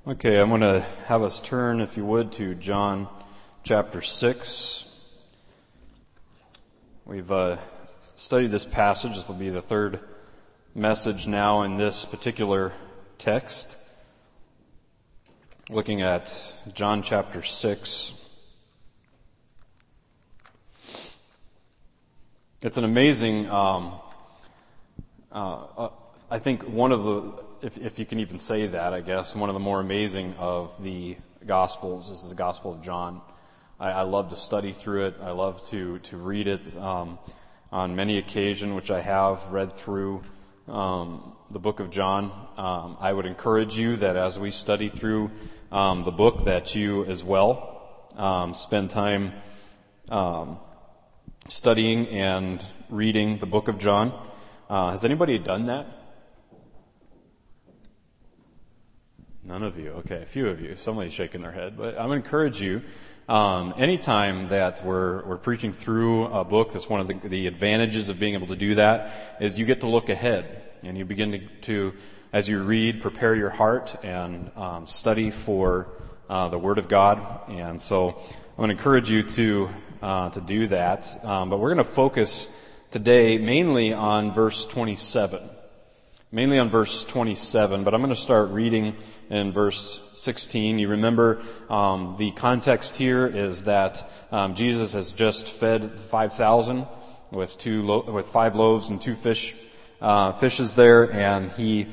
Okay, I'm going to have us turn, if you would, to John chapter 6. We've studied this passage. This will be the third message now in this particular text. Looking at John chapter 6. It's an amazing, I think one of the, if you can even say that, I guess, one of the more amazing of the Gospels. This is the Gospel of John. I love to study through it. I love to read it on many occasions, which I have read through the book of John. I would encourage you that as we study through the book, that you as well spend time studying and reading the book of John. Has anybody done that? None of you. Okay, a few of you. Somebody's shaking their head. But I'm going to encourage you, anytime that we're preaching through a book, that's one of the advantages of being able to do that, is you get to look ahead. And you begin to as you read, prepare your heart and study for the Word of God. And so I'm going to encourage you to do that. But we're going to focus today mainly on verse 27. Mainly on verse 27, but I'm going to start reading in verse 16. You remember the context here is that Jesus has just fed 5,000 with 5 loaves and 2 fishes there, and he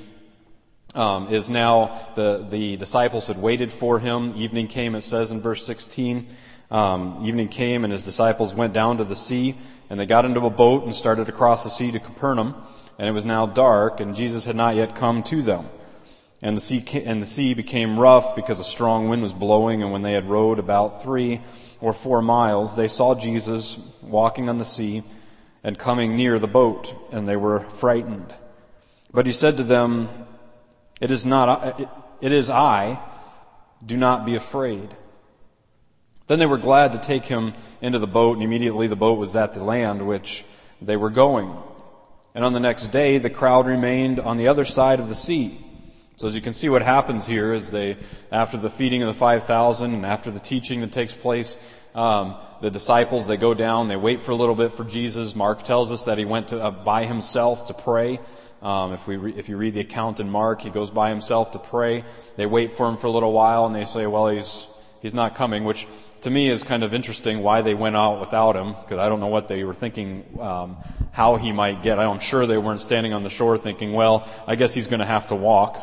is now, the disciples had waited for him. Evening came, it says in verse 16. Evening came and his disciples went down to the sea, and they got into a boat and started across the sea to Capernaum. And it was now dark, and Jesus had not yet come to them. And the sea became rough because a strong wind was blowing, and when they had rowed about 3 or 4 miles, they saw Jesus walking on the sea and coming near the boat, and they were frightened. But he said to them, It is I, do not be afraid. Then they were glad to take him into the boat, and immediately the boat was at the land which they were going. And on the next day, the crowd remained on the other side of the sea. So as you can see, what happens here is after the feeding of the 5,000 and after the teaching that takes place, the disciples, they go down, they wait for a little bit for Jesus. Mark tells us that he went by himself to pray. If you read the account in Mark, he goes by himself to pray. They wait for him for a little while, and they say, well, he's not coming, which to me is kind of interesting why they went out without him, because I don't know what they were thinking, how he might get. I'm sure they weren't standing on the shore thinking, well, I guess he's going to have to walk.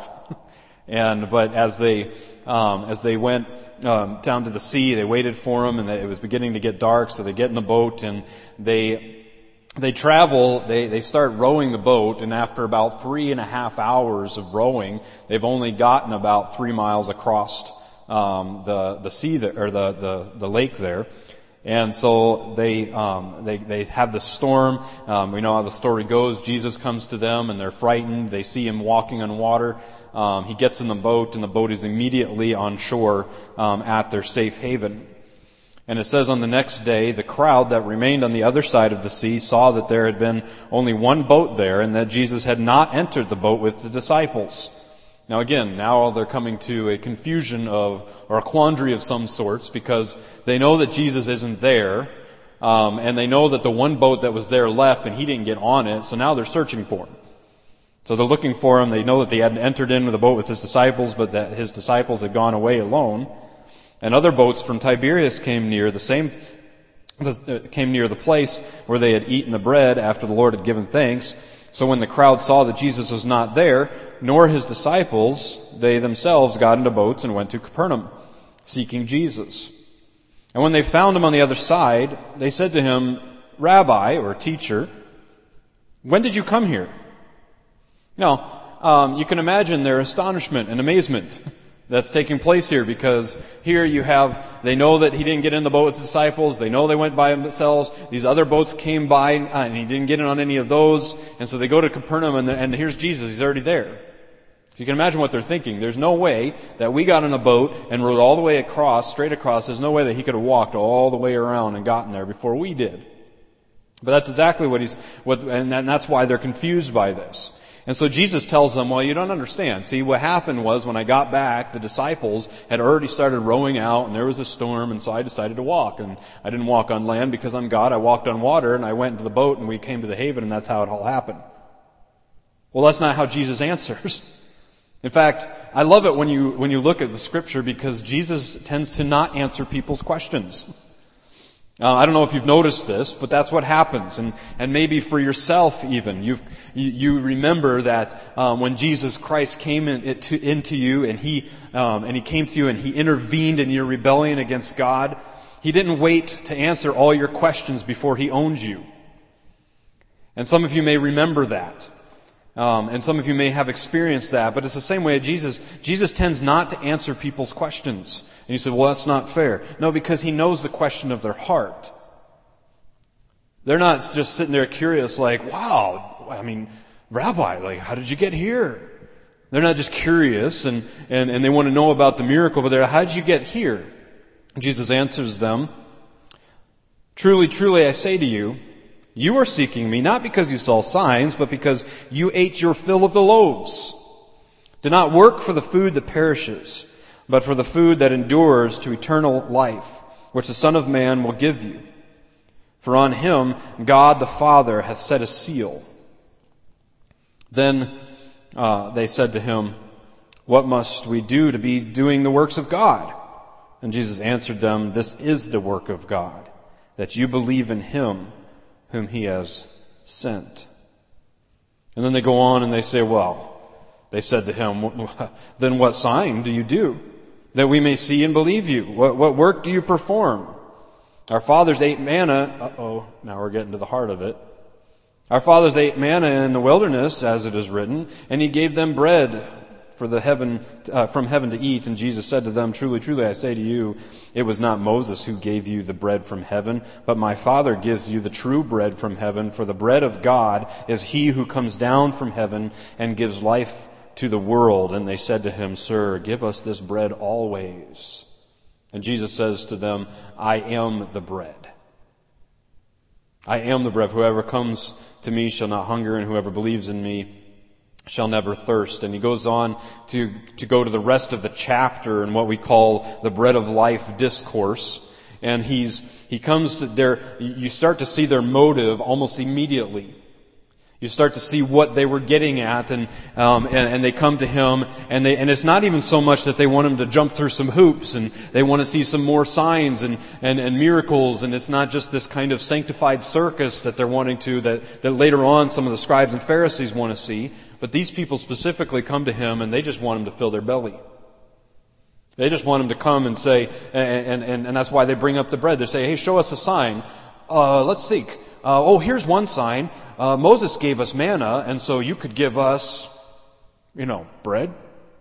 But as they went down to the sea, they waited for him, and it was beginning to get dark, so they get in the boat and they travel. They start rowing the boat, and after about 3.5 hours of rowing, they've only gotten about 3 miles across the sea there, or the lake there. And so they have the storm. We know how the story goes. Jesus comes to them and they're frightened. They see him walking on water. He gets in the boat, and the boat is immediately on shore at their safe haven. And it says on the next day, the crowd that remained on the other side of the sea saw that there had been only one boat there, and that Jesus had not entered the boat with the disciples. Now again, now they're coming to a confusion or a quandary of some sorts, because they know that Jesus isn't there, and they know that the one boat that was there left and he didn't get on it, so now they're searching for him. So they're looking for him. They know that they hadn't entered into the boat with his disciples, but that his disciples had gone away alone. And other boats from Tiberias came near the place where they had eaten the bread after the Lord had given thanks. So when the crowd saw that Jesus was not there, nor his disciples, they themselves got into boats and went to Capernaum, seeking Jesus. And when they found him on the other side, they said to him, Rabbi, or teacher, when did you come here? Now, you can imagine their astonishment and amazement that's taking place here, because here they know that he didn't get in the boat with the disciples. They know they went by themselves. These other boats came by, and he didn't get in on any of those. And so they go to Capernaum, and here's Jesus. He's already there. So you can imagine what they're thinking. There's no way that we got in a boat and rowed all the way across, straight across. There's no way that he could have walked all the way around and gotten there before we did. But that's exactly and that's why they're confused by this. And so Jesus tells them, well, you don't understand. See, what happened was when I got back, the disciples had already started rowing out, and there was a storm, and so I decided to walk. And I didn't walk on land because I'm God. I walked on water, and I went into the boat, and we came to the haven, and that's how it all happened. Well, that's not how Jesus answers. In fact, I love it when you look at the Scripture, because Jesus tends to not answer people's questions. I don't know if you've noticed this, but that's what happens. And maybe for yourself even, you remember that when Jesus Christ came into you and He came to you and He intervened in your rebellion against God, He didn't wait to answer all your questions before He owned you. And some of you may remember that. And some of you may have experienced that, but it's the same way Jesus tends not to answer people's questions. And you say, well, that's not fair. No, because He knows the question of their heart. They're not just sitting there curious like, wow, I mean, Rabbi, like, how did you get here? They're not just curious and they want to know about the miracle, but they're, how did you get here? Jesus answers them, truly, truly, I say to you, you are seeking me not because you saw signs, but because you ate your fill of the loaves. Do not work for the food that perishes, but for the food that endures to eternal life, which the Son of Man will give you. For on Him God the Father hath set a seal. Then they said to Him, what must we do to be doing the works of God? And Jesus answered them, this is the work of God, that you believe in Him whom He has sent. And then they go on and they say, well, they said to Him, then what sign do you do, that we may see and believe you? What work do you perform? Our fathers ate manna. Now we're getting to the heart of it. Our fathers ate manna in the wilderness, as it is written, and He gave them bread from heaven to eat. And Jesus said to them, truly, truly, I say to you, it was not Moses who gave you the bread from heaven, but my Father gives you the true bread from heaven. For the bread of God is He who comes down from heaven and gives life to the world. And they said to Him, Sir, give us this bread always. And Jesus says to them, I am the bread. I am the bread. Whoever comes to me shall not hunger, and whoever believes in me shall never thirst. And He goes on to go to the rest of the chapter in what we call the bread of life discourse. And he comes to there, you start to see their motive almost immediately. You start to see what they were getting at, and they come to Him, and it's not even so much that they want Him to jump through some hoops, and they want to see some more signs and miracles, and it's not just this kind of sanctified circus that they're wanting to, that later on some of the scribes and Pharisees want to see. But these people specifically come to Him, and they just want Him to fill their belly. They just want Him to come and say, and that's why they bring up the bread. They say, hey, show us a sign. Let's think. Here's one sign. Moses gave us manna, and so you could give us, bread.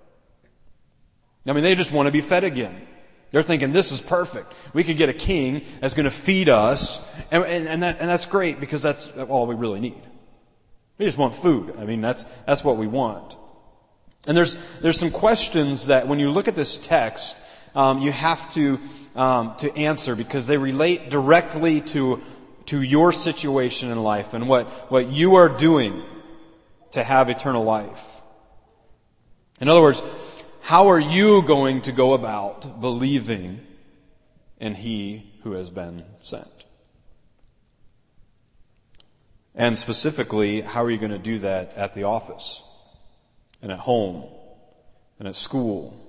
I mean, they just want to be fed again. They're thinking, this is perfect. We could get a king that's going to feed us, and that's great, because that's all we really need. We just want food. I mean, that's what we want. And there's some questions that when you look at this text, you have to answer, because they relate directly to your situation in life and what you are doing to have eternal life. In other words, how are you going to go about believing in He who has been sent? And specifically, how are you going to do that at the office and at home and at school?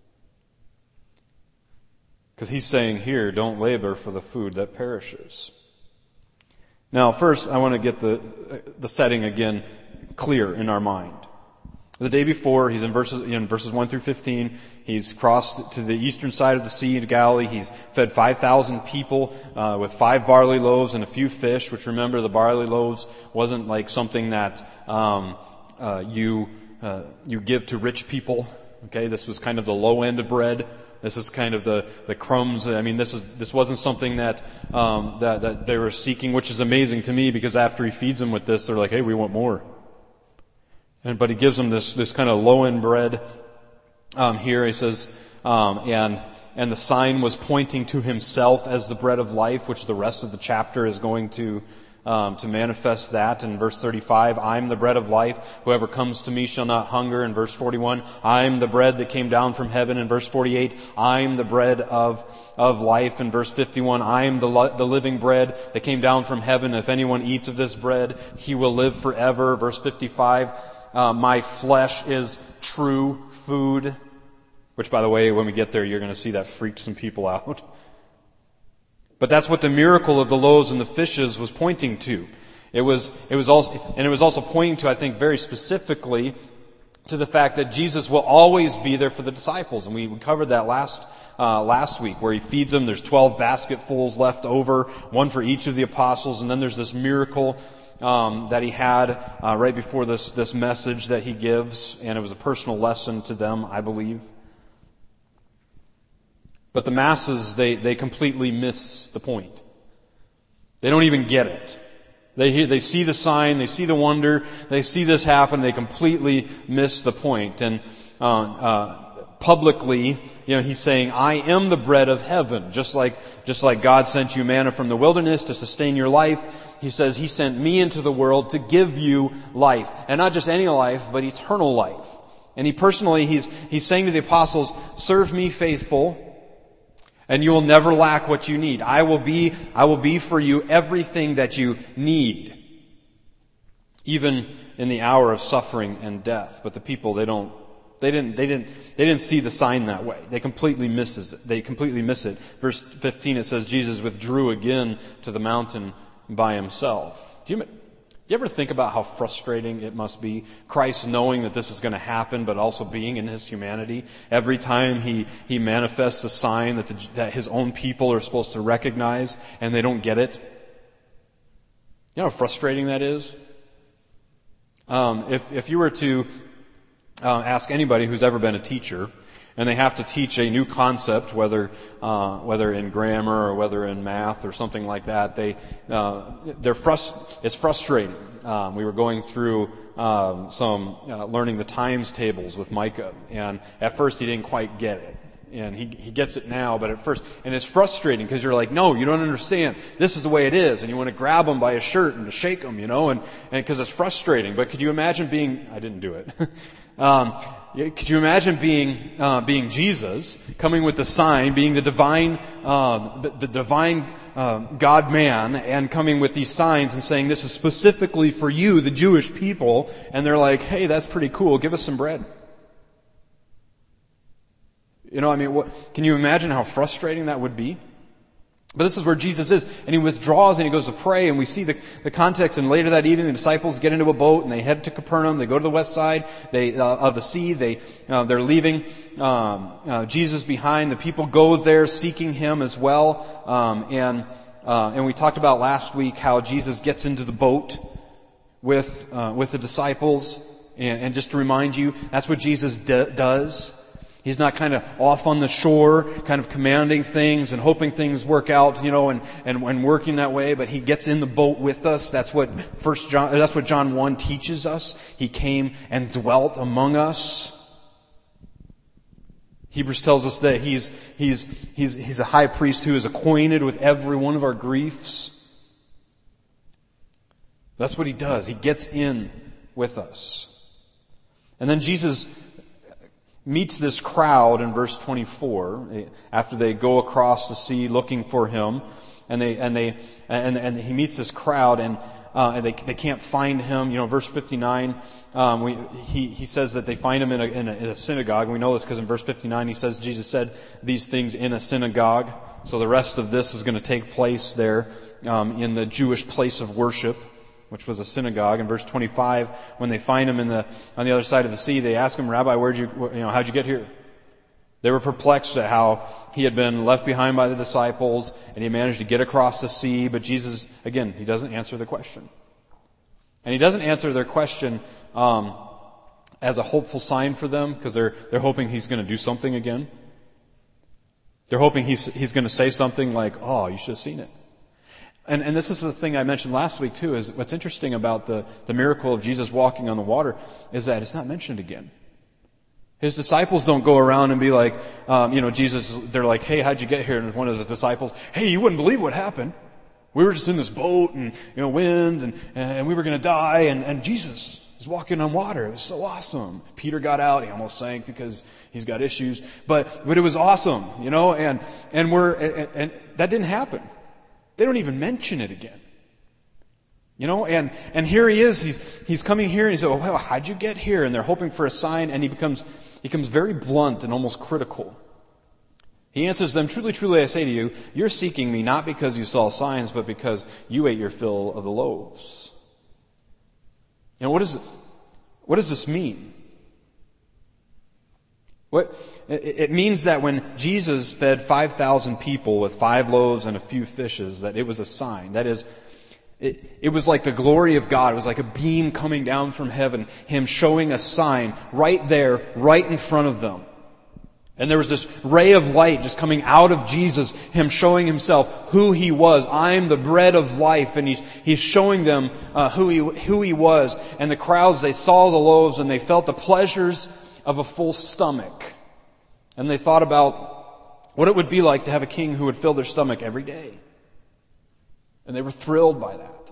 Because He's saying here, don't labor for the food that perishes. Now, first, I want to get the setting again clear in our mind. The day before, He's in verses 1 through 15. He's crossed to the eastern side of the sea in Galilee. He's fed 5,000 people with 5 barley loaves and a few fish, which, remember, the barley loaves wasn't like something that you give to rich people. Okay, this was kind of the low end of bread. This is kind of the crumbs. I mean, this wasn't something that they were seeking, which is amazing to me, because after He feeds them with this, they're like, hey, we want more. But He gives them this kind of low end bread. Here He says, and the sign was pointing to Himself as the bread of life, which the rest of the chapter is going to to manifest that. In verse 35, I'm the bread of life. Whoever comes to me shall not hunger. In verse 41, I'm the bread that came down from heaven. In verse 48, I'm the bread of life. In verse 51, I'm the living bread that came down from heaven. If anyone eats of this bread, he will live forever. Verse 55, my flesh is true food. Which, by the way, when we get there, you're going to see that freaked some people out. But that's what the miracle of the loaves and the fishes was pointing to. It was also pointing to, I think, very specifically to the fact that Jesus will always be there for the disciples. And we covered that last week, where he feeds them. There's 12 basketfuls left over, one for each of the apostles. And then there's this miracle that he had right before this message that he gives. And it was a personal lesson to them, I believe. But the masses, they completely miss the point. They don't even get it. They see the sign, they see the wonder, they see this happen, they completely miss the point. And publicly, he's saying, I am the bread of heaven. Just like God sent you manna from the wilderness to sustain your life, he says he sent me into the world to give you life. And not just any life, but eternal life. And he's saying to the apostles, serve me faithful, and you will never lack what you need. I will be for you everything that you need, even in the hour of suffering and death. But the people, they didn't see the sign that way. They completely miss it. Verse 15, it says Jesus withdrew again to the mountain by himself. Do you ever think about how frustrating it must be, Christ knowing that this is going to happen, but also being in his humanity? Every time he manifests a sign that his own people are supposed to recognize, and they don't get it. You know how frustrating that is? If you were to ask anybody who's ever been a teacher, and they have to teach a new concept, whether in grammar or whether in math or something like that, it's frustrating. We were going through some learning the times tables with Micah, and at first he didn't quite get it. And he gets it now, but at first, and it's frustrating because you're like, no, you don't understand. This is the way it is, and you want to grab him by his shirt and to shake him, and because it's frustrating. But could you imagine I didn't do it. Could you imagine being Jesus, coming with the sign, being the divine God-man, and coming with these signs and saying, this is specifically for you, the Jewish people, and they're like, hey, that's pretty cool, give us some bread. Can you imagine how frustrating that would be? But this is where Jesus is, and he withdraws and he goes to pray, and we see the context. And later that evening, the disciples get into a boat and they head to Capernaum. They go to the west side of the sea. They're leaving Jesus behind. The people go there seeking him as well. And we talked about last week how Jesus gets into the boat with the disciples. And just to remind you, that's what Jesus does. He's not kind of off on the shore, kind of commanding things and hoping things work out, and working that way. But he gets in the boat with us. That's what John 1 teaches us. He came and dwelt among us. Hebrews tells us that he's a high priest who is acquainted with every one of our griefs. That's what he does. He gets in with us. And then Jesus meets this crowd in verse 24 after they go across the sea looking for him, and he meets this crowd, and they can't find him. Verse 59, he says that they find him in a synagogue. And we know this because in verse 59 he says Jesus said these things in a synagogue. So the rest of this is going to take place there in the Jewish place of worship, which was a synagogue. In verse 25, when they find him on the other side of the sea, they ask him, Rabbi, how'd you get here? They were perplexed at how he had been left behind by the disciples, and he managed to get across the sea. But Jesus, again, he doesn't answer the question. And he doesn't answer their question as a hopeful sign for them, because they're hoping he's going to do something again. They're hoping he's going to say something like, oh, you should have seen it. And this is the thing I mentioned last week too, is what's interesting about the miracle of Jesus walking on the water is that it's not mentioned again. His disciples don't go around and be like, Jesus, they're like, hey, how'd you get here? And one of his disciples, hey, you wouldn't believe what happened. We were just in this boat and, wind and we were going to die and Jesus is walking on water. It was so awesome. Peter got out. He almost sank because he's got issues. But it was awesome, and that didn't happen. They don't even mention it again. And here he is, he's coming here and he said, well, how'd you get here? And they're hoping for a sign, and he becomes very blunt and almost critical. He answers them, truly, truly, I say to you, you're seeking me not because you saw signs, but because you ate your fill of the loaves. What does this mean? It means that when Jesus fed 5,000 people with 5 loaves and a few fishes, that it was a sign. That is, it was like the glory of God. It was like a beam coming down from heaven, Him showing a sign right there, right in front of them. And there was this ray of light just coming out of Jesus, Him showing Himself who He was. I am the bread of life. And He's showing them who He was. And the crowds, they saw the loaves and they felt the pleasures of a full stomach. And they thought about what it would be like to have a king who would fill their stomach every day. And they were thrilled by that.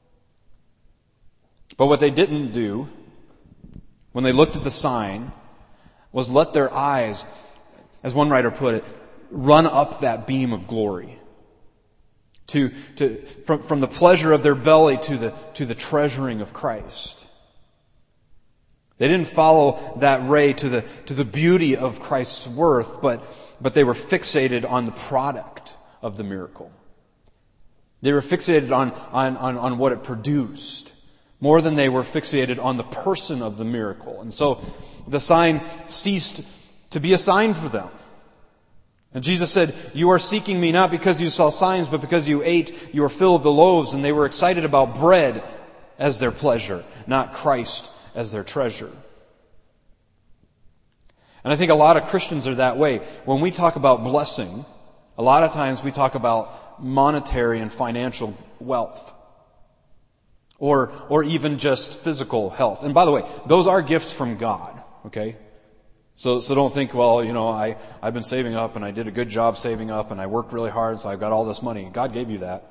But what they didn't do, when they looked at the sign, was let their eyes, as one writer put it, run up that beam of glory. From the pleasure of their belly to the treasuring of Christ. They didn't follow that ray to the beauty of Christ's worth, but they were fixated on the product of the miracle. They were fixated on what it produced, more than they were fixated on the person of the miracle. And so the sign ceased to be a sign for them. And Jesus said, you are seeking me not because you saw signs, but because you ate your fill of the loaves. And they were excited about bread as their pleasure, not Christ as their treasure. And I think a lot of Christians are that way. When we talk about blessing, a lot of times we talk about monetary and financial wealth. Or even just physical health. And by the way, those are gifts from God, okay? So don't think, well, I've been saving up and I did a good job saving up and I worked really hard, so I've got all this money. God gave you that.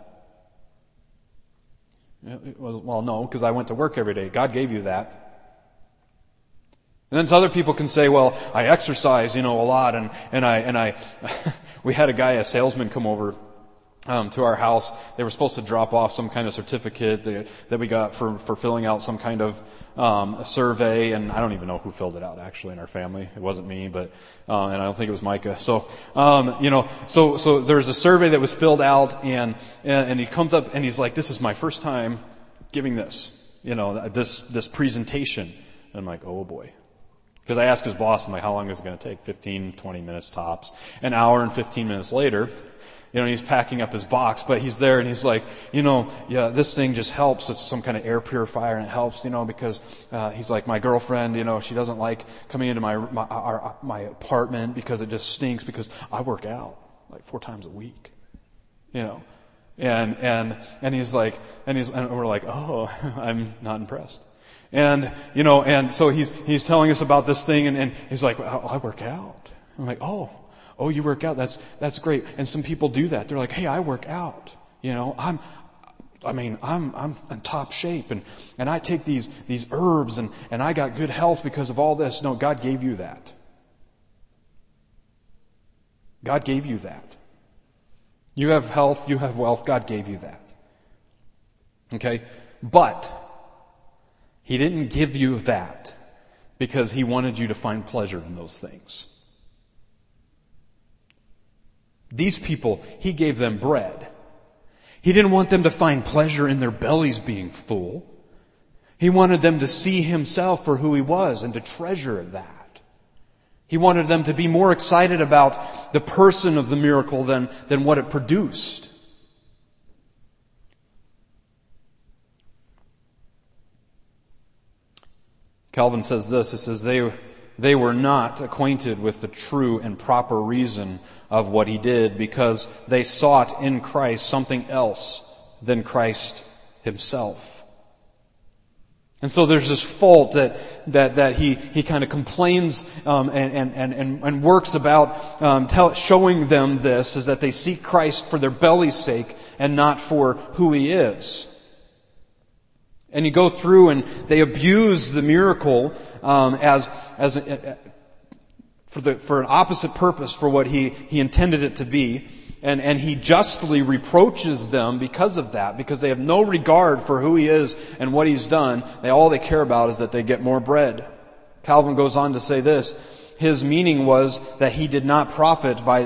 Well, no, because I went to work every day. God gave you that. And then some other people can say, well, I exercise, a lot, and I we had a salesman come over to our house. They were supposed to drop off some kind of certificate that we got for filling out some kind of a survey, and I don't even know who filled it out actually in our family. It wasn't me, but and I don't think it was Micah. So so there's a survey that was filled out, and he comes up and he's like, "This is my first time giving this, this presentation." And I'm like, "Oh boy." Because I asked his boss, I'm like, how long is it going to take? 15, 20 minutes tops. An hour and 15 minutes later, he's packing up his box, but he's there and he's like, this thing just helps. It's some kind of air purifier and it helps, because he's like, my girlfriend, she doesn't like coming into my apartment because it just stinks because I work out like 4 times a week, and he's like, and we're like, oh, I'm not impressed. And so he's telling us about this thing and he's like, I work out. I'm like, oh, you work out. That's great. And some people do that. They're like, hey, I work out. I'm in top shape and I take these herbs and I got good health because of all this. No, God gave you that. God gave you that. You have health, you have wealth, God gave you that. Okay? But He didn't give you that because He wanted you to find pleasure in those things. These people, He gave them bread. He didn't want them to find pleasure in their bellies being full. He wanted them to see Himself for who He was and to treasure that. He wanted them to be more excited about the person of the miracle than what it produced. Calvin says this, it says, they were not acquainted with the true and proper reason of what He did because they sought in Christ something else than Christ Himself. And so there's this fault that he kind of complains and works about showing them this, is that they seek Christ for their belly's sake and not for who He is. And you go through and they abuse the miracle for an opposite purpose for what he intended it to be. And He justly reproaches them because of that, because they have no regard for who He is and what He's done. All they care about is that they get more bread. Calvin goes on to say this: his meaning was that they did not profit by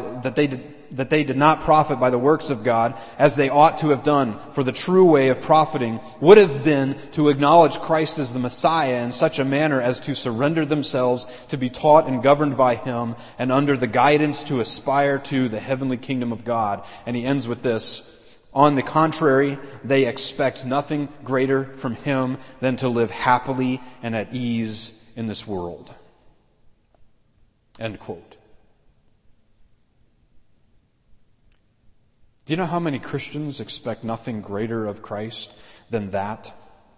the works of God as they ought to have done, for the true way of profiting would have been to acknowledge Christ as the Messiah in such a manner as to surrender themselves to be taught and governed by Him, and under the guidance to aspire to the heavenly kingdom of God. And he ends with this: on the contrary, they expect nothing greater from Him than to live happily and at ease in this world. End quote. Do you know how many Christians expect nothing greater of Christ than that?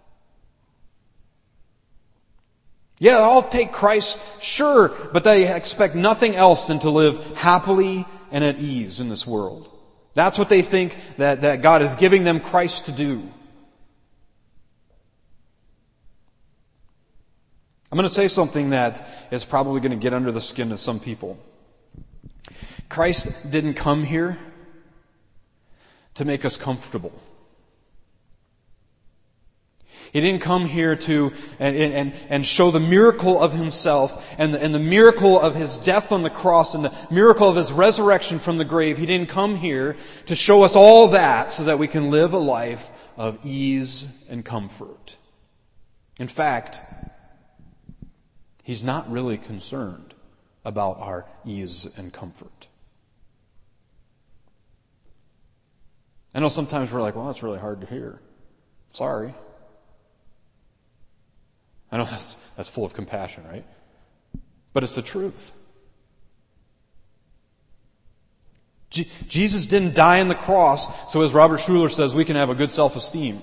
Yeah, I'll take Christ, sure, but they expect nothing else than to live happily and at ease in this world. That's what they think that God is giving them Christ to do. I'm going to say something that is probably going to get under the skin of some people. Christ didn't come here to make us comfortable. He didn't come here to and show the miracle of Himself and the miracle of His death on the cross and the miracle of His resurrection from the grave. He didn't come here to show us all that so that we can live a life of ease and comfort. In fact, He's not really concerned about our ease and comfort. I know sometimes we're like, well, that's really hard to hear. Sorry. I know that's full of compassion, right? But it's the truth. Jesus didn't die on the cross so, as Robert Schuller says, we can have a good self-esteem.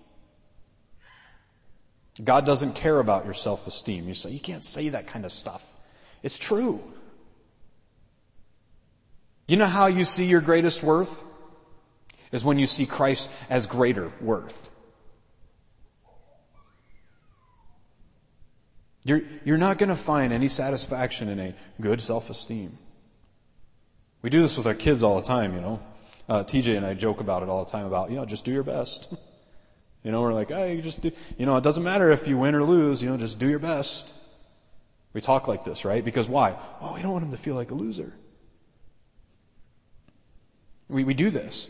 God doesn't care about your self-esteem. You say, you can't say that kind of stuff. It's true. You know how you see your greatest worth? Is when you see Christ as greater worth. You're not going to find any satisfaction in a good self-esteem. We do this with our kids all the time, TJ and I joke about it all the time about, just do your best. We're like, hey, you just do, it doesn't matter if you win or lose, just do your best. We talk like this, right? Because why? Oh, we don't want him to feel like a loser. We do this.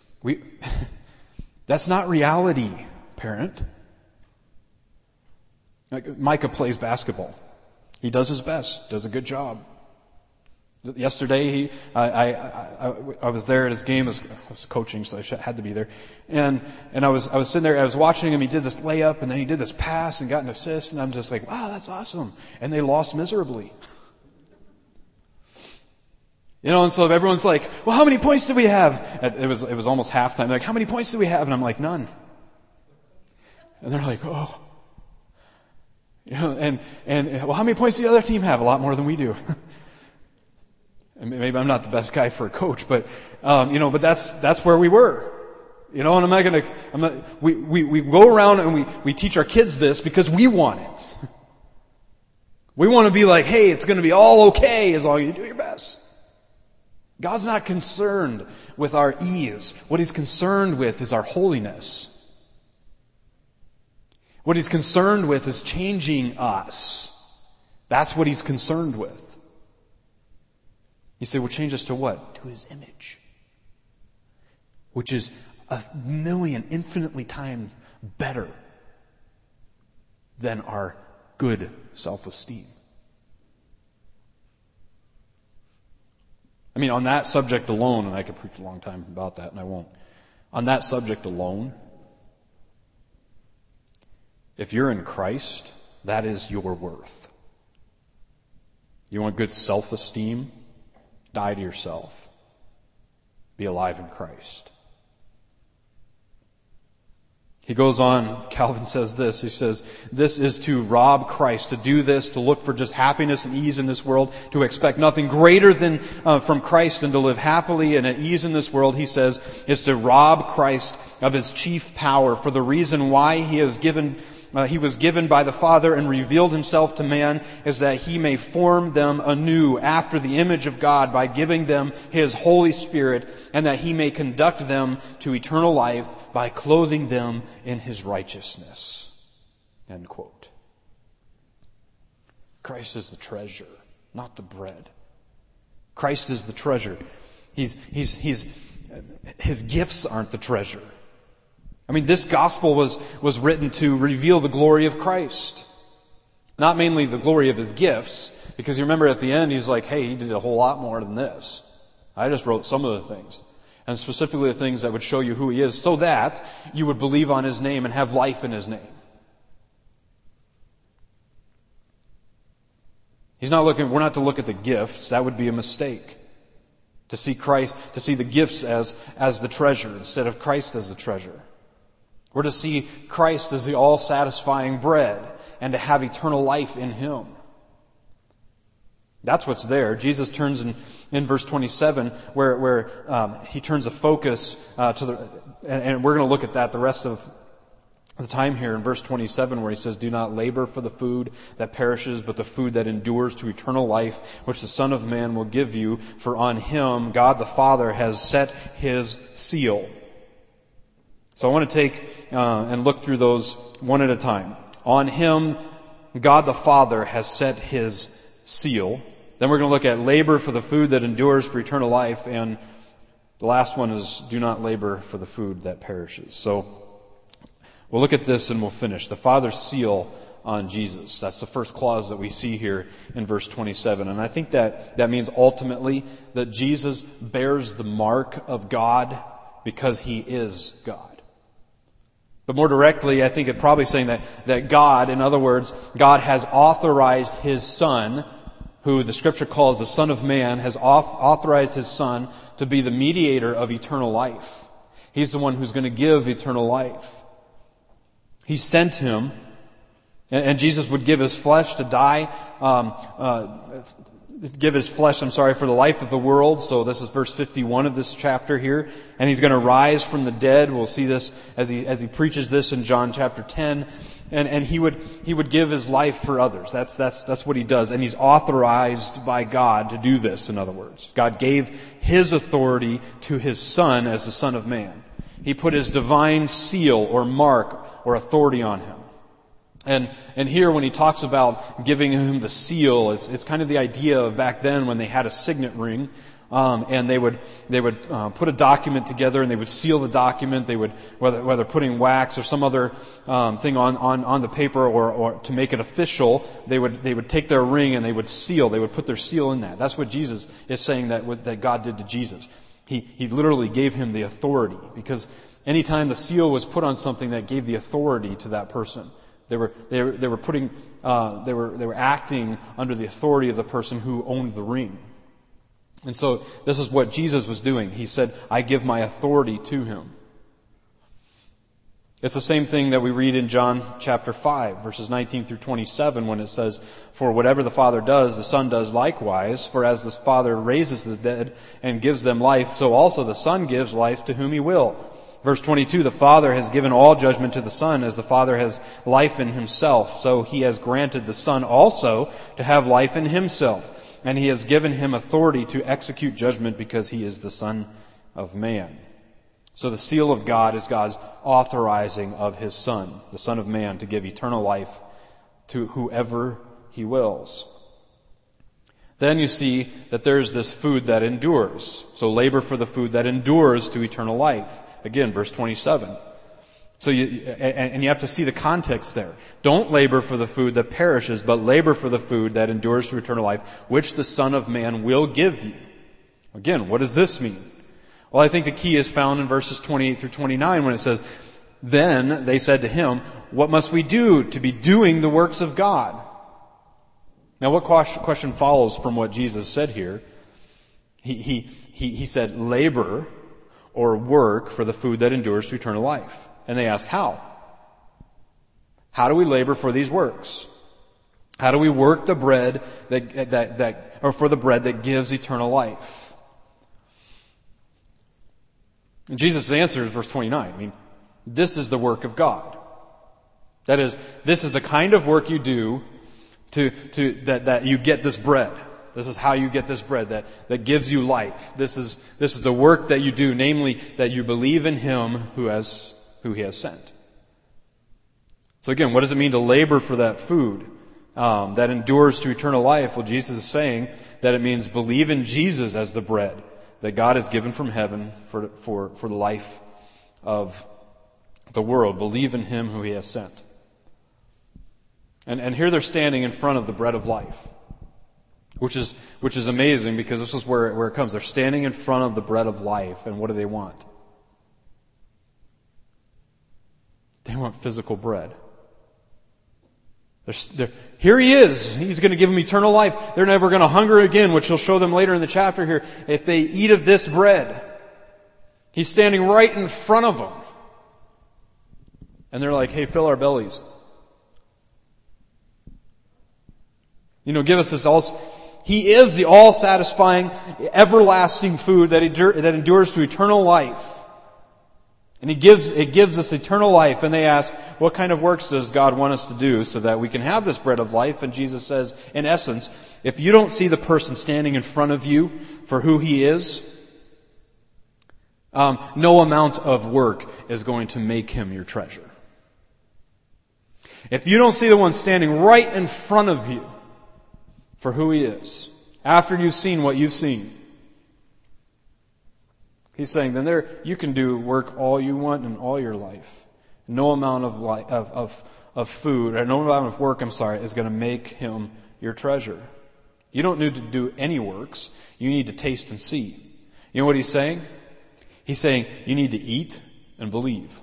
That's not reality, parent. Like Micah plays basketball. He does his best, does a good job. Yesterday, I was there at his game. I was coaching, so I had to be there. And I was sitting there. I was watching him. He did this layup, and then he did this pass and got an assist. And I'm just like, wow, that's awesome. And they lost miserably. And so everyone's like, well, how many points did we have? It was almost halftime. They're like, how many points did we have? And I'm like, none. And they're like, oh. And well, how many points did the other team have? A lot more than we do. And maybe I'm not the best guy for a coach, but but that's where we were. And we go around and we teach our kids this because we want it. We want to be like, hey, it's going to be all okay as long as you do your best. God's not concerned with our ease. What He's concerned with is our holiness. What He's concerned with is changing us. That's what He's concerned with. You say, well, change us to what? To His image. Which is 1,000,000 infinitely times better than our good self-esteem. I mean, on that subject alone, and I could preach a long time about that, and I won't. On that subject alone, if you're in Christ, that is your worth. You want good self-esteem? Die to yourself. Be alive in Christ. He goes on, Calvin says this, he says, this is to rob Christ, to do this, to look for just happiness and ease in this world, to expect nothing greater than from Christ than to live happily and at ease in this world, he says, is to rob Christ of his chief power for the reason why he was given by the Father and revealed himself to man is that he may form them anew after the image of God by giving them his Holy Spirit, and that he may conduct them to eternal life by clothing them in his righteousness. End quote. Christ is the treasure, not the bread. Christ is the treasure. His gifts aren't the treasure. I mean, this gospel was written to reveal the glory of Christ. Not mainly the glory of his gifts, because you remember at the end he's like, hey, he did a whole lot more than this. I just wrote some of the things. And specifically the things that would show you who he is, so that you would believe on his name and have life in his name. We're not to look at the gifts. That would be a mistake. To see Christ, to see the gifts as the treasure instead of Christ as the treasure. We're to see Christ as the all-satisfying bread and to have eternal life in him. That's what's there. Jesus turns in verse 27 where he turns the focus and we're going to look at that the rest of the time here in verse 27 where he says, do not labor for the food that perishes, but the food that endures to eternal life, which the Son of Man will give you, for on him God the Father has set his seal. So I want to take and look through those one at a time. On him, God the Father has set his seal. Then we're going to look at labor for the food that endures for eternal life. And the last one is do not labor for the food that perishes. So we'll look at this and we'll finish. The Father's seal on Jesus. That's the first clause that we see here in verse 27. And I think that means ultimately that Jesus bears the mark of God because he is God. But more directly, I think it's probably saying that God, in other words, God has authorized his Son, who the Scripture calls the Son of Man, has authorized his Son to be the mediator of eternal life. He's the one who's going to give eternal life. He sent him, and Jesus would give his flesh to die, for the life of the world. So this is verse 51 of this chapter here. And he's going to rise from the dead. We'll see this as he preaches this in John chapter 10. And he would give his life for others. That's what he does. And he's authorized by God to do this, in other words. God gave his authority to his Son as the Son of Man. He put his divine seal or mark or authority on him. And here when he talks about giving him the seal, it's kind of the idea of back then when they had a signet ring, and they would put a document together and they would seal the document. They would, whether putting wax or some other thing on the paper or to make it official, they would take their ring and they would seal. They would put their seal in that. That's what Jesus is saying that God did to Jesus. He literally gave him the authority, because anytime the seal was put on something, that gave the authority to that person. They were acting under the authority of the person who owned the ring. And so this is what Jesus was doing. He said, I give my authority to him. It's the same thing that we read in John chapter 5, verses 19 through 27, when it says, for whatever the Father does, the Son does likewise. For as the Father raises the dead and gives them life, so also the Son gives life to whom he will. Verse 22, the Father has given all judgment to the Son, as the Father has life in himself. So he has granted the Son also to have life in himself. And he has given him authority to execute judgment, because he is the Son of Man. So the seal of God is God's authorizing of his Son, the Son of Man, to give eternal life to whoever he wills. Then you see that there's this food that endures. So labor for the food that endures to eternal life. Again, verse 27. So you have to see the context there. Don't labor for the food that perishes, but labor for the food that endures to eternal life, which the Son of Man will give you. Again, what does this mean? Well, I think the key is found in verses 28 through 29 when it says, then they said to him, what must we do to be doing the works of God? Now, what question follows from what Jesus said here? He said, labor or work for the food that endures to eternal life. And they ask, how? How do we labor for these works? How do we work the bread or for the bread that gives eternal life? And Jesus' answer is verse 29. This is the work of God. That is, this is the kind of work you do that you get this bread. This is how you get this bread that gives you life. This is the work that you do, namely that you believe in Him who He has sent. So again, what does it mean to labor for that food that endures to eternal life? Well, Jesus is saying that it means believe in Jesus as the bread that God has given from heaven for the life of the world. Believe in Him who He has sent. And here they're standing in front of the bread of life, which is amazing because this is where it comes. They're standing in front of the bread of life, and what do they want? They want physical bread. Here He is. He's going to give them eternal life. They're never going to hunger again, which He'll show them later in the chapter here. If they eat of this bread, He's standing right in front of them. And they're like, hey, fill our bellies. Give us this He is the all-satisfying, everlasting food that endures to eternal life. And it gives us eternal life. And they ask, what kind of works does God want us to do so that we can have this bread of life? And Jesus says, in essence, if you don't see the person standing in front of you for who he is, no amount of work is going to make him your treasure. If you don't see the one standing right in front of you for who he is, after you've seen what you've seen, he's saying, then you can do work all you want in all your life. No amount of food, or no amount of work, is going to make him your treasure. You don't need to do any works. You need to taste and see. You know what he's saying? He's saying you need to eat and believe.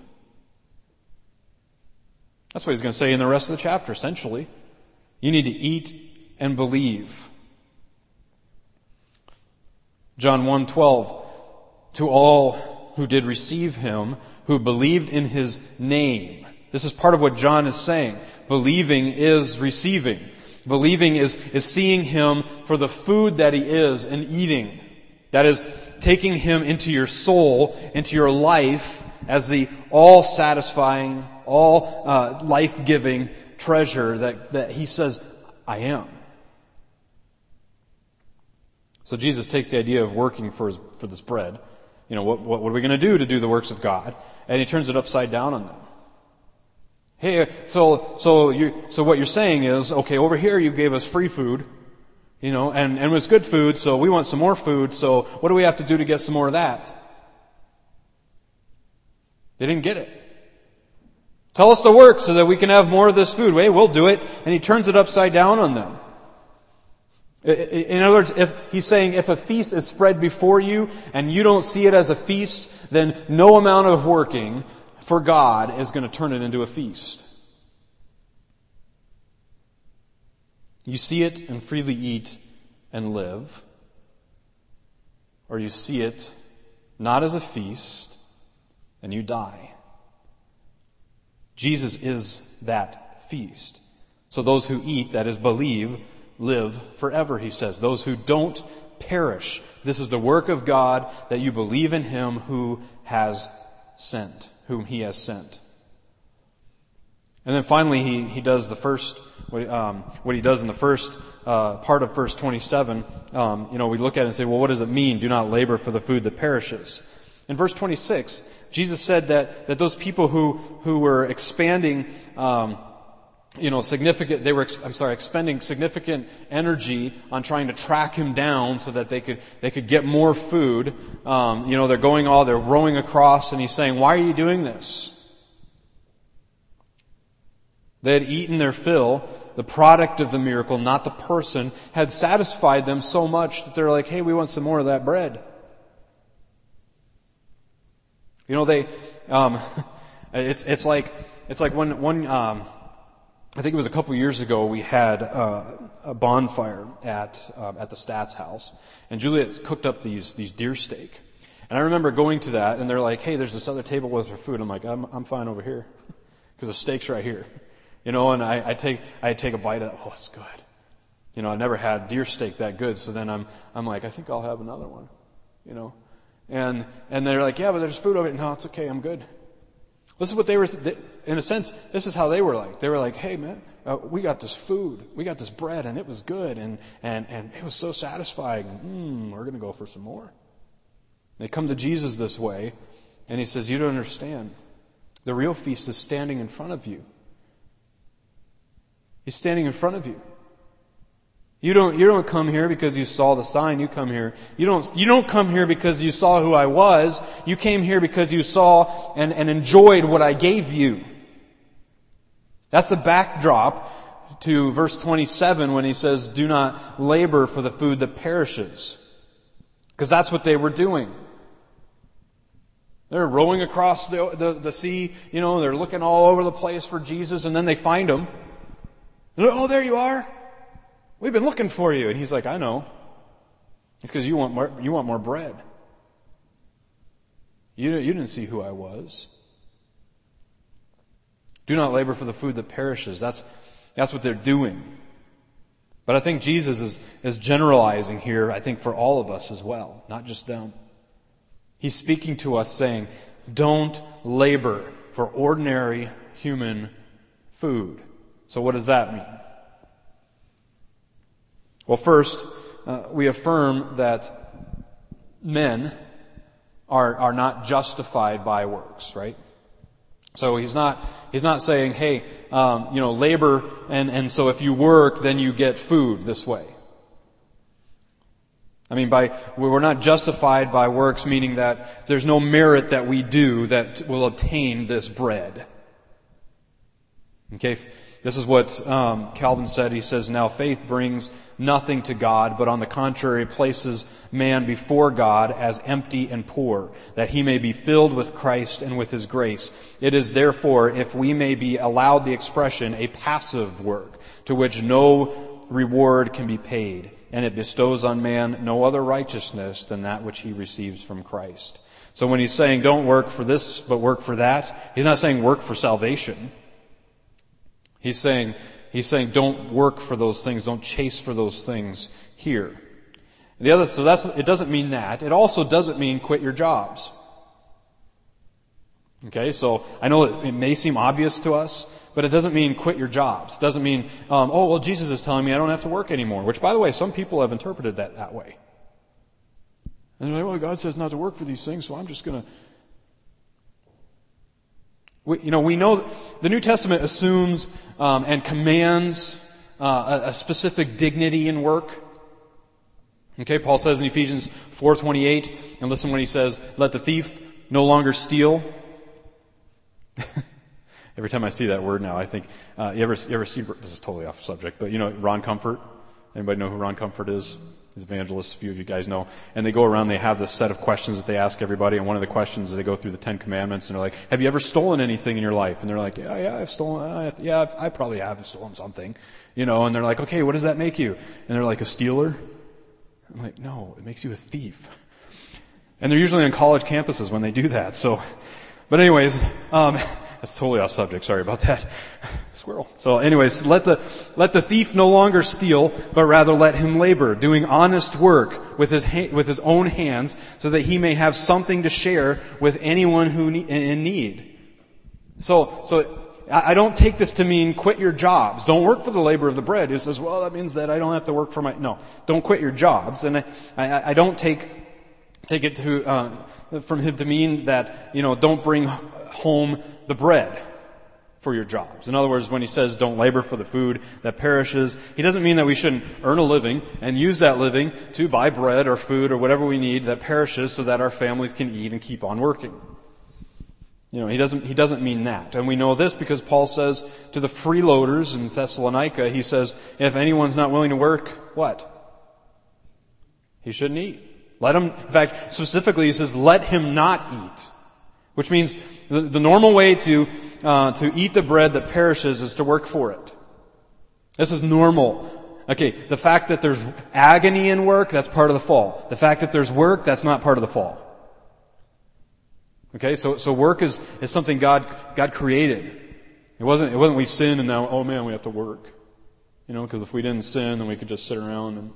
That's what he's going to say in the rest of the chapter, essentially. You need to eat and believe. John 1:12, to all who did receive him, who believed in his name. This is part of what John is saying. Believing is receiving. Believing is seeing him for the food that he is and eating. That is, taking him into your soul, into your life, as the all-satisfying, all life-giving treasure that he says, I am. So Jesus takes the idea of working for this bread. What are we going to do the works of God? And he turns it upside down on them. Hey, so what you're saying is, okay, over here you gave us free food, and it was good food, so we want some more food, so what do we have to do to get some more of that? They didn't get it. Tell us the works so that we can have more of this food. Hey, we'll do it. And he turns it upside down on them. In other words, he's saying if a feast is spread before you and you don't see it as a feast, then no amount of working for God is going to turn it into a feast. You see it and freely eat and live, or you see it not as a feast and you die. Jesus is that feast. So those who eat, that is believe, live forever, he says. Those who don't perish. This is the work of God, that you believe in him whom he has sent. And then finally he does the first, what he does in the first part of verse 27. We look at it and say, well, what does it mean? Do not labor for the food that perishes. In verse 26, Jesus said that those people who were expanding expending significant energy on trying to track him down so that they could get more food. They're rowing across, and he's saying, why are you doing this? They had eaten their fill. The product of the miracle, not the person, had satisfied them so much that they're like, hey, we want some more of that bread. It's like when I think it was a couple years ago, we had a bonfire at the Stats house, and Juliet cooked up these deer steak. And I remember going to that, and they're like, hey, there's this other table with our food. I'm like, I'm fine over here, because the steak's right here. And I take a bite of it. Oh, it's good. I've never had deer steak that good. So then I'm like, I think I'll have another one. And they're like, yeah, but there's food over it. No, it's okay. I'm good. This is what they were, in a sense, this is how they were like. They were like, hey man, we got this food. We got this bread and it was good and it was so satisfying. We're going to go for some more. They come to Jesus this way and he says, you don't understand. The real feast is standing in front of you. He's standing in front of you. You don't come here because you saw the sign. You come here. You don't come here because you saw who I was. You came here because you saw and enjoyed what I gave you. That's the backdrop to verse 27 when he says, do not labor for the food that perishes. Because that's what they were doing. They're rowing across the sea. They're looking all over the place for Jesus, and then they find him. Oh, there you are. We've been looking for you. And he's like, I know. It's because you want more bread. You didn't see who I was. Do not labor for the food that perishes. That's what they're doing. But I think Jesus is generalizing here, I think, for all of us as well, not just them. He's speaking to us saying, don't labor for ordinary human food. So what does that mean? Well, first, we affirm that men are not justified by works, right? So he's not saying, hey, labor, and so if you work, then you get food this way. I mean, we're not justified by works, meaning that there's no merit that we do that will obtain this bread. Okay, this is what Calvin said. He says, now faith brings nothing to God, but on the contrary places man before God as empty and poor, that he may be filled with Christ and with his grace. It is therefore, if we may be allowed the expression, a passive work, to which no reward can be paid, and it bestows on man no other righteousness than that which he receives from Christ. So when he's saying don't work for this, but work for that, he's not saying work for salvation. He's saying don't work for those things, don't chase for those things here. It doesn't mean that. It also doesn't mean quit your jobs. Okay, so I know it may seem obvious to us, but it doesn't mean quit your jobs. It doesn't mean, Jesus is telling me I don't have to work anymore, which, by the way, some people have interpreted that way. And they're like, God says not to work for these things, so I'm just going to... We know the New Testament assumes and commands a specific dignity in work. Okay, Paul says in Ephesians 4:28, and listen when he says, let the thief no longer steal. Every time I see that word now, I think, you ever see, this is totally off subject, but Ron Comfort? Anybody know who Ron Comfort is? He's an evangelist, a few of you guys know. And they go around, they have this set of questions that they ask everybody, and one of the questions is they go through the 10 Commandments, and they're like, have you ever stolen anything in your life? And they're like, yeah, I've stolen, I probably have stolen something. And they're like, okay, what does that make you? And they're like, a stealer? I'm like, no, it makes you a thief. And they're usually on college campuses when they do that, so... But anyways, that's totally off subject. Sorry about that. Squirrel. So anyways, let the thief no longer steal, but rather let him labor, doing honest work with his own hands, so that he may have something to share with anyone who in need. So I don't take this to mean quit your jobs. Don't work for the labor of the bread. It says, well, that means that I don't have to work for no. Don't quit your jobs. And I don't take it to from him to mean that don't bring home the bread for your jobs. In other words, when he says don't labor for the food that perishes, he doesn't mean that we shouldn't earn a living and use that living to buy bread or food or whatever we need that perishes so that our families can eat and keep on working. He doesn't mean that. And we know this because Paul says to the freeloaders in Thessalonica, he says, if anyone's not willing to work, what? He shouldn't eat. Let him, in fact, specifically he says, let him not eat. Which means the normal way to eat the bread that perishes is to work for it. This is normal. Okay, the fact that there's agony in work, that's part of the fall. The fact that there's work, that's not part of the fall. Okay, so work is something God created. It wasn't we sin and now, oh man, we have to work. Because if we didn't sin, then we could just sit around and,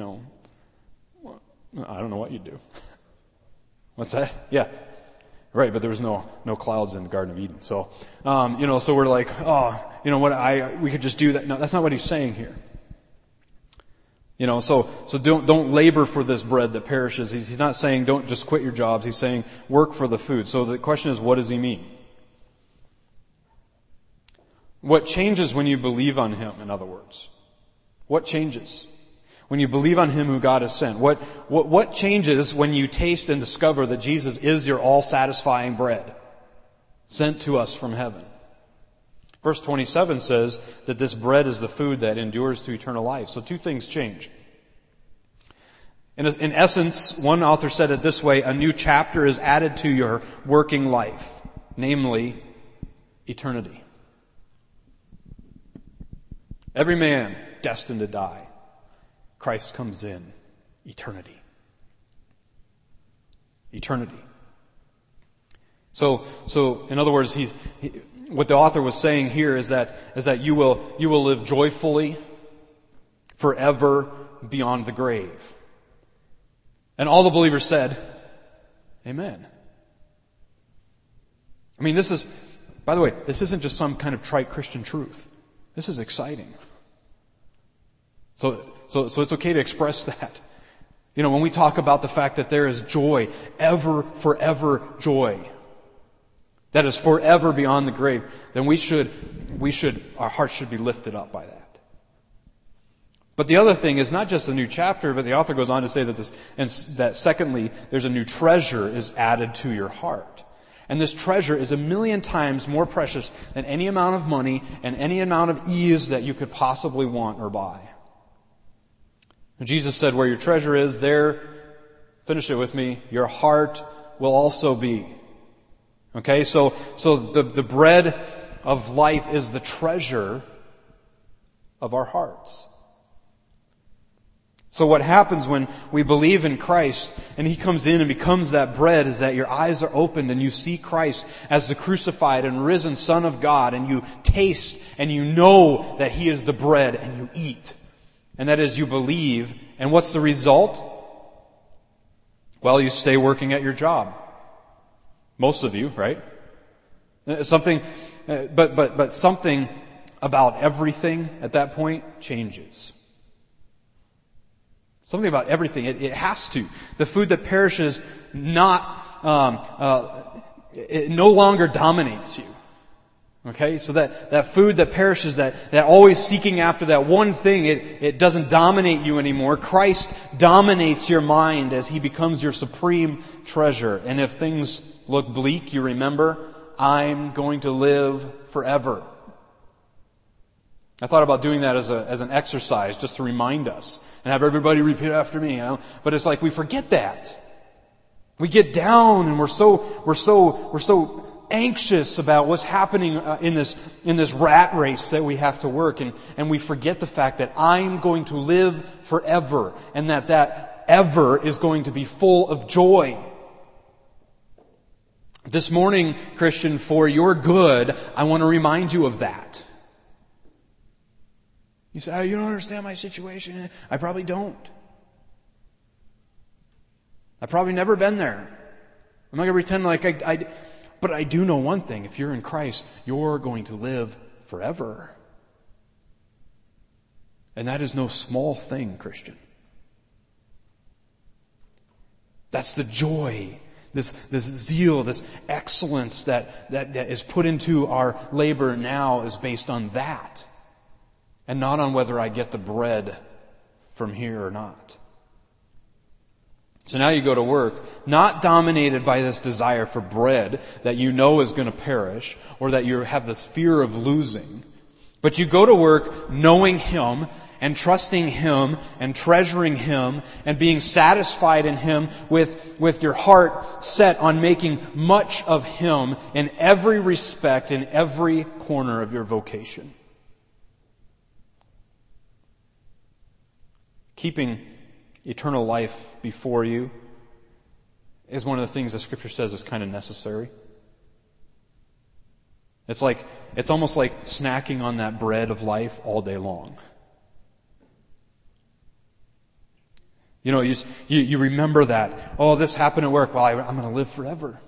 I don't know what you'd do. What's that? Yeah. Right, but there was no clouds in the Garden of Eden. So, so we're like, we could just do that. No, that's not what he's saying here. So don't labor for this bread that perishes. He's not saying don't just quit your jobs. He's saying work for the food. So the question is, what does he mean? What changes when you believe on him, in other words? What changes when you believe on him who God has sent? What changes when you taste and discover that Jesus is your all-satisfying bread sent to us from heaven? Verse 27 says that this bread is the food that endures to eternal life. So two things change. In essence, one author said it this way: a new chapter is added to your working life, namely eternity. Every man destined to die, Christ comes in. Eternity. Eternity. So in other words, what the author was saying here is that you will live joyfully forever beyond the grave. And all the believers said, Amen. I mean, by the way, this isn't just some kind of trite Christian truth. This is exciting. So it's okay to express that. When we talk about the fact that there is joy, forever joy, that is forever beyond the grave, then our hearts should be lifted up by that. But the other thing is not just a new chapter, but the author goes on to say that secondly, there's a new treasure is added to your heart. And this treasure is 1,000,000 times more precious than any amount of money and any amount of ease that you could possibly want or buy. And Jesus said, where your treasure is, there, finish it with me, your heart will also be. Okay, so the bread of life is the treasure of our hearts. So what happens when we believe in Christ and He comes in and becomes that bread is that your eyes are opened and you see Christ as the crucified and risen Son of God, and you taste and you know that He is the bread, and you eat. And that is, you believe. And what's the result? Well, you stay working at your job. Most of you, right? But something about everything at that point changes. Something about everything. It has to. The food that perishes it no longer dominates you. Okay? So that food that perishes, that always seeking after that one thing, it doesn't dominate you anymore. Christ dominates your mind as He becomes your supreme treasure. And if things look bleak, you remember, I'm going to live forever. I thought about doing that as an exercise, just to remind us and have everybody repeat after me. But it's like we forget that. We get down and we're so anxious about what's happening in this rat race that we have to work, and we forget the fact that I'm going to live forever, and that ever is going to be full of joy. This morning, Christian, for your good, I want to remind you of that. You say, you don't understand my situation. I probably don't. I've probably never been there. I'm not going to pretend like but I do know one thing. If you're in Christ, you're going to live forever. And that is no small thing, Christian. That's the joy, this zeal, this excellence that is put into our labor now is based on that. And not on whether I get the bread from here or not. So now you go to work, not dominated by this desire for bread that you know is going to perish, or that you have this fear of losing. But you go to work knowing Him and trusting Him and treasuring Him and being satisfied in Him with your heart set on making much of Him in every respect, in every corner of your vocation. Keeping eternal life before you is one of the things that Scripture says is kind of necessary. It's almost like snacking on that bread of life all day long. You remember that. Oh, this happened at work. Well, I'm going to live forever.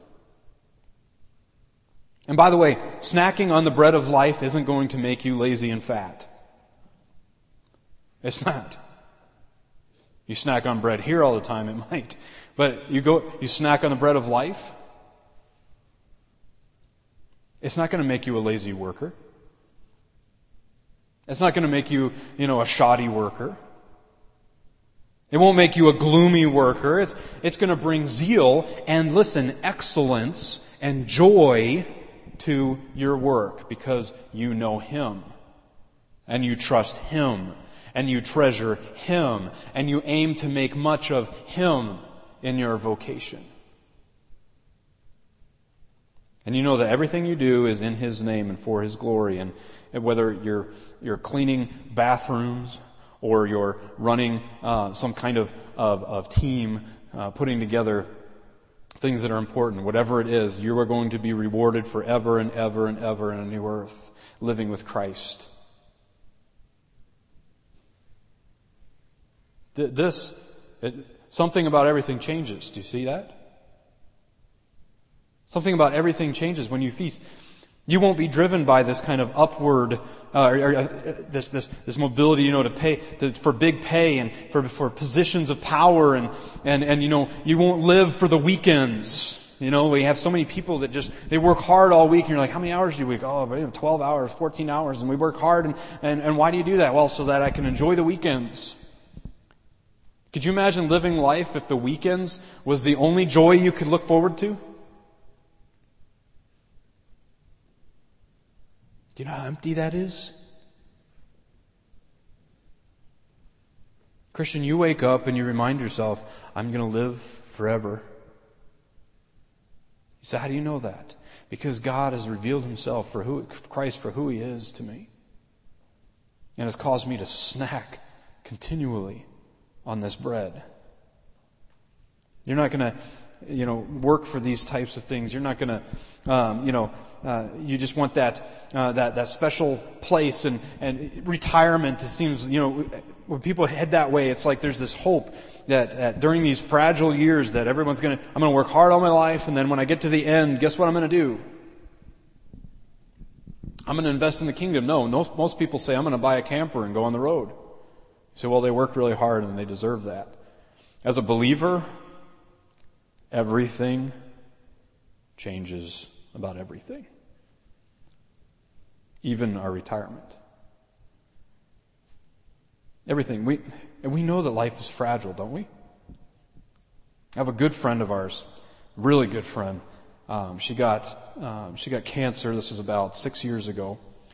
And by the way, snacking on the bread of life isn't going to make you lazy and fat. It's not. You snack on bread here all the time, it might. But you snack on the bread of life, it's not going to make you a lazy worker. It's not going to make you, a shoddy worker. It won't make you a gloomy worker. It's going to bring zeal and, listen, excellence and joy to your work because you know Him and you trust Him and you treasure Him and you aim to make much of Him in your vocation. And you know that everything you do is in His name and for His glory. And whether you're cleaning bathrooms or you're running some kind of team, putting together things that are important, whatever it is, you are going to be rewarded forever and ever and ever in a new earth, living with Christ. Something about everything changes. Do you see that? Something about everything changes when you feast. You won't be driven by this kind of upward, this mobility, to pay, for big pay and for positions of power and you won't live for the weekends. We have so many people that they work hard all week and you're like, how many hours do you week? Oh, 12 hours, 14 hours, and we work hard and why do you do that? Well, so that I can enjoy the weekends. Could you imagine living life if the weekends was the only joy you could look forward to? Do you know how empty that is? Christian, you wake up and you remind yourself, I'm going to live forever. You say, how do you know that? Because God has revealed Himself Christ for who He is to me. And has caused me to snack continually on this bread. You're not going to, work for these types of things. You're not going to, you just want that special place and retirement. It seems, when people head that way, it's like there's this hope that during these fragile years that I'm going to work hard all my life, and then when I get to the end, guess what I'm going to do? I'm going to invest in the kingdom. No, most people say I'm going to buy a camper and go on the road. You say, well, they worked really hard and they deserve that. As a believer, everything changes about everything. Even our retirement. Everything. We know that life is fragile, don't we? I have a good friend of ours, really good friend. She got cancer. This was about 6 years ago.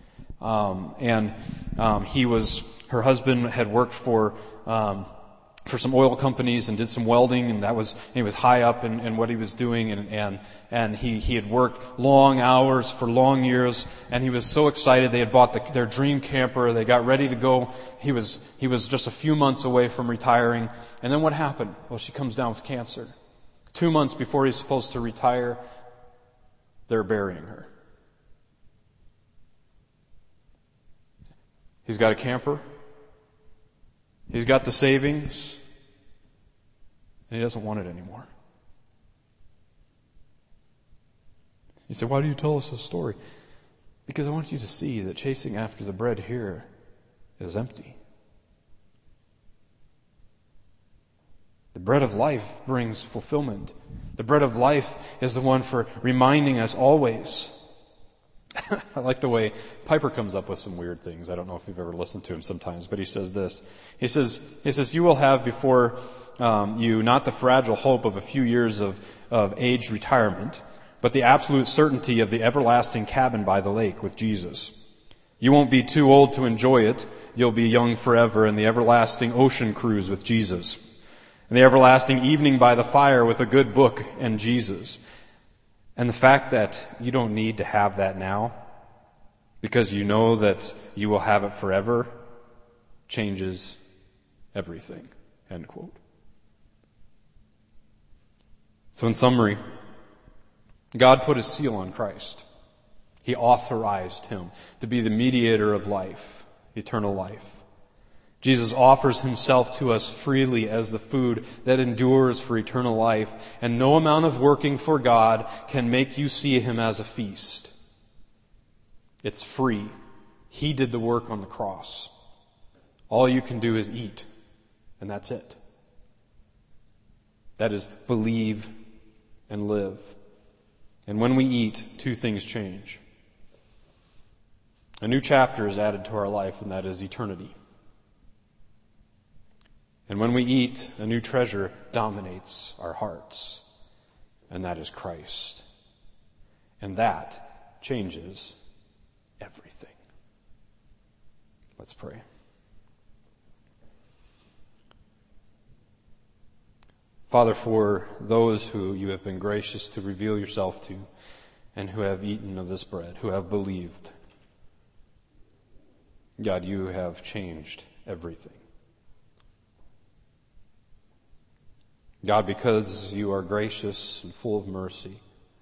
Her husband had worked for some oil companies and did some welding, and he was high up in what he was doing, and he had worked long hours for long years, and he was so excited. They had bought their dream camper. They got ready to go. He was just a few months away from retiring, and then what happened? Well, she comes down with cancer. 2 months before he's supposed to retire, they're burying her. He's got a camper. He's got the savings. And he doesn't want it anymore. You say, why do you tell us this story? Because I want you to see that chasing after the bread here is empty. The bread of life brings fulfillment. The bread of life is the one for reminding us always. I like the way Piper comes up with some weird things. I don't know if you've ever listened to him sometimes, but he says this. He says, you will have before you not the fragile hope of a few years of aged retirement, but the absolute certainty of the everlasting cabin by the lake with Jesus. You won't be too old to enjoy it. You'll be young forever in the everlasting ocean cruise with Jesus. And the everlasting evening by the fire with a good book and Jesus. And the fact that you don't need to have that now, because you know that you will have it forever, changes everything. End quote. So in summary, God put His seal on Christ. He authorized him to be the mediator of life, eternal life. Jesus offers himself to us freely as the food that endures for eternal life, and no amount of working for God can make you see him as a feast. It's free. He did the work on the cross. All you can do is eat, and that's it. That is, believe and live. And when we eat, two things change. A new chapter is added to our life, and that is eternity. And when we eat, a new treasure dominates our hearts, and that is Christ. And that changes everything. Let's pray. Father, for those who you have been gracious to reveal yourself to, and who have eaten of this bread, who have believed, God, you have changed everything. God, because you are gracious and full of mercy,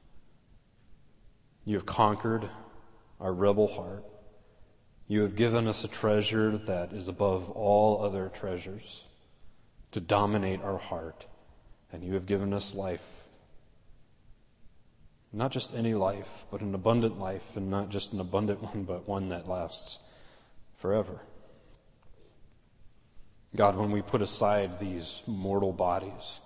you have conquered our rebel heart. You have given us a treasure that is above all other treasures to dominate our heart. And you have given us life. Not just any life, but an abundant life, and not just an abundant one, but one that lasts forever. God, when we put aside these mortal bodies,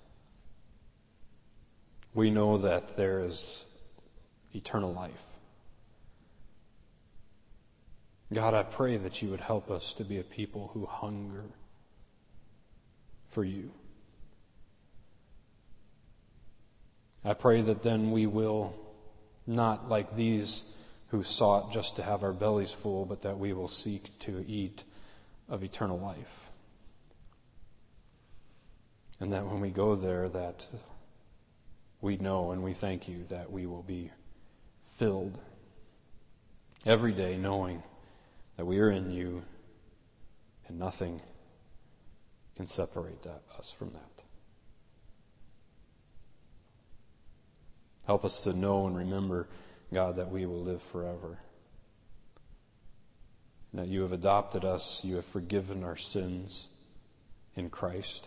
we know that there is eternal life. God, I pray that you would help us to be a people who hunger for you. I pray that then we will, not like these who sought just to have our bellies full, but that we will seek to eat of eternal life. And that when we go there, that we know and we thank you that we will be filled every day knowing that we are in you and nothing can separate us from that. Help us to know and remember, God, that we will live forever. That you have adopted us, you have forgiven our sins in Christ.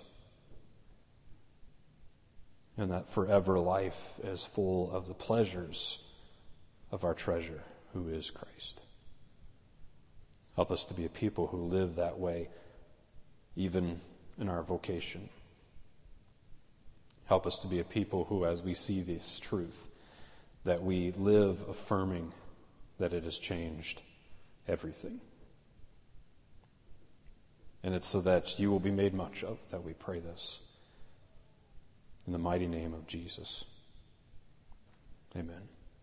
And that forever life is full of the pleasures of our treasure, who is Christ. Help us to be a people who live that way, even in our vocation. Help us to be a people who, as we see this truth, that we live affirming that it has changed everything. And it's so that you will be made much of that we pray this. In the mighty name of Jesus. Amen.